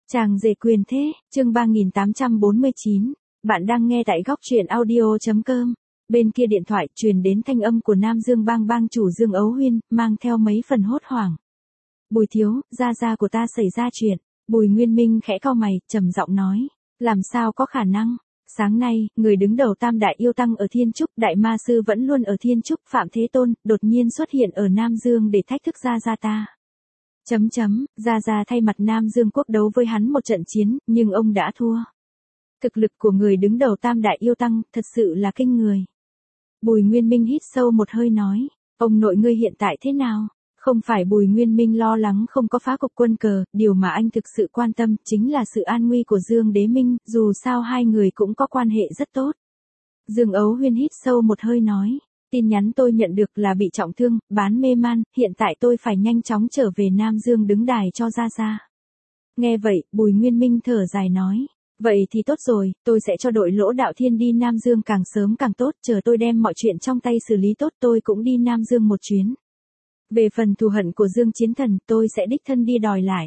Chàng rể quyền thế, chương 3849. Bạn đang nghe tại góc truyện audio.com. Bên kia điện thoại truyền đến thanh âm của Nam Dương Bang bang chủ Dương Ấu Huyên, mang theo mấy phần hốt hoảng. Bùi thiếu, gia của ta xảy ra chuyện. Bùi Nguyên Minh khẽ cau mày, trầm giọng nói. Làm sao có khả năng? Sáng nay, người đứng đầu Tam Đại Yêu Tăng ở Thiên Trúc, Đại Ma Sư vẫn luôn ở Thiên Trúc, Phạm Thế Tôn, đột nhiên xuất hiện ở Nam Dương để thách thức gia ta. Gia thay mặt Nam Dương quốc đấu với hắn một trận chiến, nhưng ông đã thua. Thực lực của người đứng đầu Tam Đại Yêu Tăng, thật sự là kinh người. Bùi Nguyên Minh hít sâu một hơi nói, ông nội ngươi hiện tại thế nào? Không phải Bùi Nguyên Minh lo lắng không có phá cục quân cờ, điều mà anh thực sự quan tâm chính là sự an nguy của Dương Đế Minh, dù sao hai người cũng có quan hệ rất tốt. Dương Ấu Huyên hít sâu một hơi nói, tin nhắn tôi nhận được là bị trọng thương, bán mê man, hiện tại tôi phải nhanh chóng trở về Nam Dương đứng đài cho gia. Nghe vậy, Bùi Nguyên Minh thở dài nói, vậy thì tốt rồi, tôi sẽ cho đội Lỗ Đạo Thiên đi Nam Dương càng sớm càng tốt, chờ tôi đem mọi chuyện trong tay xử lý tốt tôi cũng đi Nam Dương một chuyến. Về phần thù hận của Dương Chiến Thần, tôi sẽ đích thân đi đòi lại.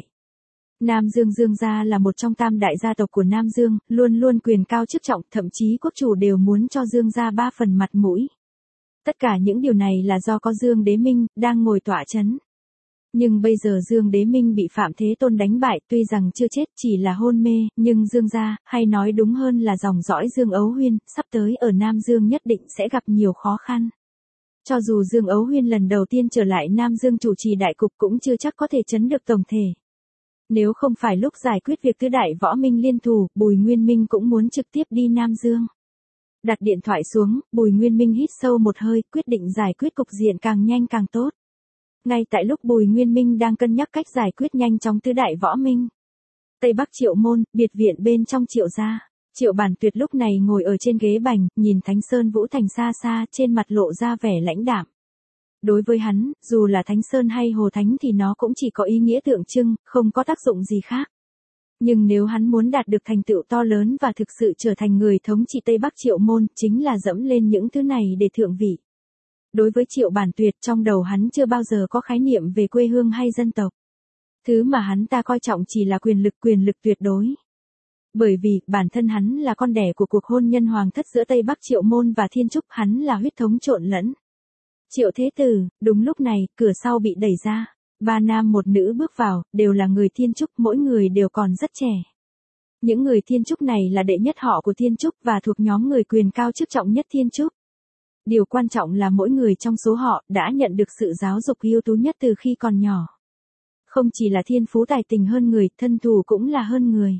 Nam Dương Dương gia là một trong tam đại gia tộc của Nam Dương, luôn luôn quyền cao chức trọng, thậm chí quốc chủ đều muốn cho Dương gia 3 phần mặt mũi. Tất cả những điều này là do có Dương Đế Minh, đang ngồi tọa chấn. Nhưng bây giờ Dương Đế Minh bị Phạm Thế Tôn đánh bại, tuy rằng chưa chết chỉ là hôn mê, nhưng Dương gia, hay nói đúng hơn là dòng dõi Dương Ấu Huyên, sắp tới ở Nam Dương nhất định sẽ gặp nhiều khó khăn. Cho dù Dương Ấu Huyên lần đầu tiên trở lại Nam Dương chủ trì đại cục cũng chưa chắc có thể chấn được tổng thể. Nếu không phải lúc giải quyết việc tứ đại võ minh liên thủ, Bùi Nguyên Minh cũng muốn trực tiếp đi Nam Dương. Đặt điện thoại xuống, Bùi Nguyên Minh hít sâu một hơi, quyết định giải quyết cục diện càng nhanh càng tốt. Ngay tại lúc Bùi Nguyên Minh đang cân nhắc cách giải quyết nhanh chóng tứ đại võ minh. Tây Bắc Triệu Môn, biệt viện bên trong Triệu gia. Triệu Bản Tuyệt lúc này ngồi ở trên ghế bành, nhìn Thánh Sơn Vũ Thành xa xa, trên mặt lộ ra vẻ lãnh đạm. Đối với hắn, dù là Thánh Sơn hay Hồ Thánh thì nó cũng chỉ có ý nghĩa tượng trưng, không có tác dụng gì khác. Nhưng nếu hắn muốn đạt được thành tựu to lớn và thực sự trở thành người thống trị Tây Bắc Triệu Môn, chính là dẫm lên những thứ này để thượng vị. Đối với Triệu Bản Tuyệt, trong đầu hắn chưa bao giờ có khái niệm về quê hương hay dân tộc. Thứ mà hắn ta coi trọng chỉ là quyền lực tuyệt đối. Bởi vì, bản thân hắn là con đẻ của cuộc hôn nhân hoàng thất giữa Tây Bắc Triệu Môn và Thiên Trúc, hắn là huyết thống trộn lẫn. Triệu Thế Tử, đúng lúc này, cửa sau bị đẩy ra. 3 nam một nữ bước vào, đều là người Thiên Trúc, mỗi người đều còn rất trẻ. Những người Thiên Trúc này là đệ nhất họ của Thiên Trúc và thuộc nhóm người quyền cao chức trọng nhất Thiên Trúc. Điều quan trọng là mỗi người trong số họ đã nhận được sự giáo dục ưu tú nhất từ khi còn nhỏ. Không chỉ là thiên phú tài tình hơn người, thân thủ cũng là hơn người.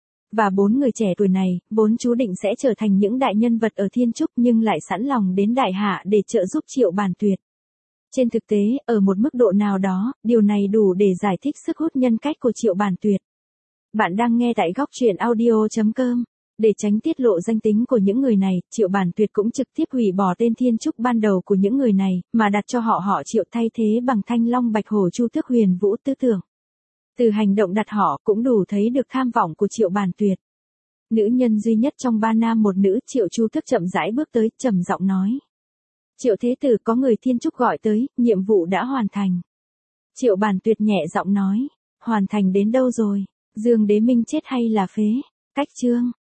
Và 4 người trẻ tuổi này, vốn chú định sẽ trở thành những đại nhân vật ở Thiên Trúc nhưng lại sẵn lòng đến Đại Hạ để trợ giúp Triệu Bản Tuyệt. Trên thực tế, ở một mức độ nào đó, điều này đủ để giải thích sức hút nhân cách của Triệu Bản Tuyệt. Bạn đang nghe tại góc truyện audio.com. Để tránh tiết lộ danh tính của những người này, Triệu Bản Tuyệt cũng trực tiếp hủy bỏ tên Thiên Trúc ban đầu của những người này, mà đặt cho họ Triệu thay thế bằng Thanh Long Bạch Hổ Chu Tước Huyền Vũ Tứ Tưởng. Từ hành động đặt họ cũng đủ thấy được tham vọng của Triệu Bản Tuyệt. Nữ nhân duy nhất trong 3 nam một nữ, Triệu Chu Tước chậm rãi bước tới, trầm giọng nói. Triệu Thế Tử, có người Thiên Trúc gọi tới, nhiệm vụ đã hoàn thành. Triệu Bản Tuyệt nhẹ giọng nói, hoàn thành đến đâu rồi? Dương Đế Minh chết hay là phế? Cách chương.